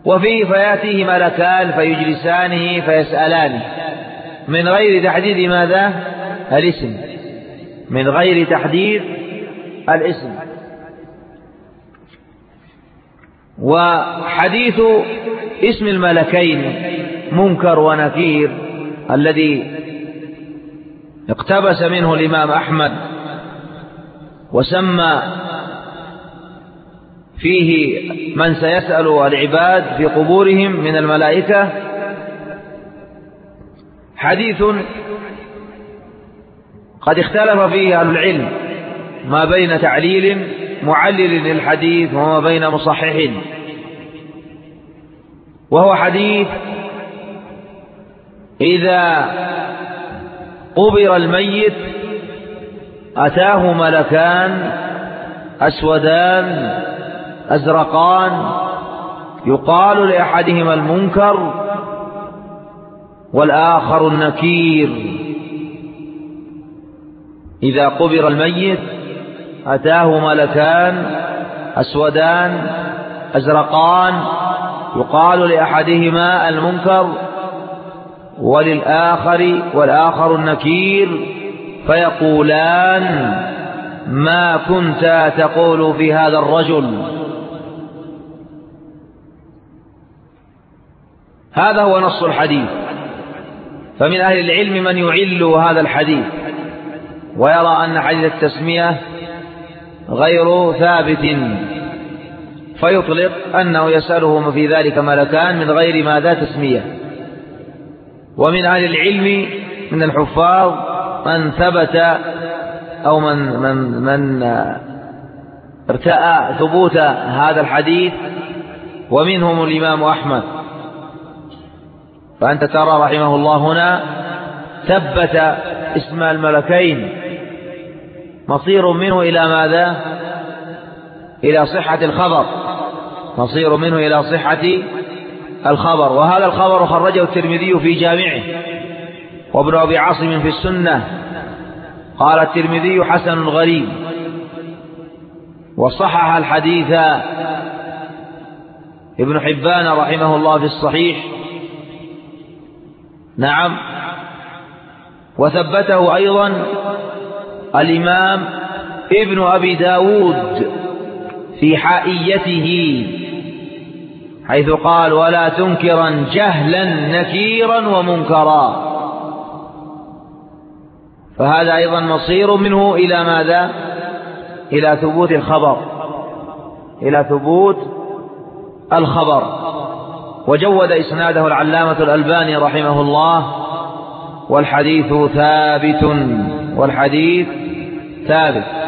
وفيه فيأتيه ملكان فيجلسانه فيسألانه من غير تحديد ماذا؟ الاسم، من غير تحديد الاسم. وحديث اسم الملكين منكر ونكير الذي اقتبس منه الإمام أحمد وسمى فيه من سيسأل العباد في قبورهم من الملائكة، حديث قد اختلف فيه أهل العلم ما بين تعليل معلل للحديث وما بين مصحح، وهو حديث إذا قبر الميت أتاه ملكان أسودان أزرقان يقال لأحدهما المنكر والآخر النكير. إذا قبر الميت أتاه ملكان أسودان أزرقان يقال لأحدهما المنكر والآخر النكير، فيقولان ما كنت تقول في هذا الرجل. هذا هو نص الحديث. فمن أهل العلم من يعل هذا الحديث ويرى أن حديث التسمية غير ثابت، فيطلق أنه يسأله في ذلك ملكان من غير ماذا تسمية. ومن أهل العلم من الحفاظ من ثبت أو من ارتأى ثبوت هذا الحديث، ومنهم الإمام أحمد. فأنت ترى رحمه الله هنا ثبت اسم الملكين مصير منه إلى ماذا؟ إلى صحة الخبر، مصير منه إلى صحة الخبر. وهذا الخبر خرجه الترمذي في جامعه وابن أبي عاصم في السنة، قال الترمذي حسن غريب، وصحح الحديث ابن حبان رحمه الله في الصحيح. نعم. وثبته أيضا الإمام ابن أبي داود في حائيته حيث قال ولا تنكرا جهلا نكيرا ومنكرا. فهذا أيضا مصير منه إلى ماذا؟ إلى ثبوت الخبر، إلى ثبوت الخبر. وجود إسناده العلامة الألباني رحمه الله، والحديث ثابت، والحديث ثابت.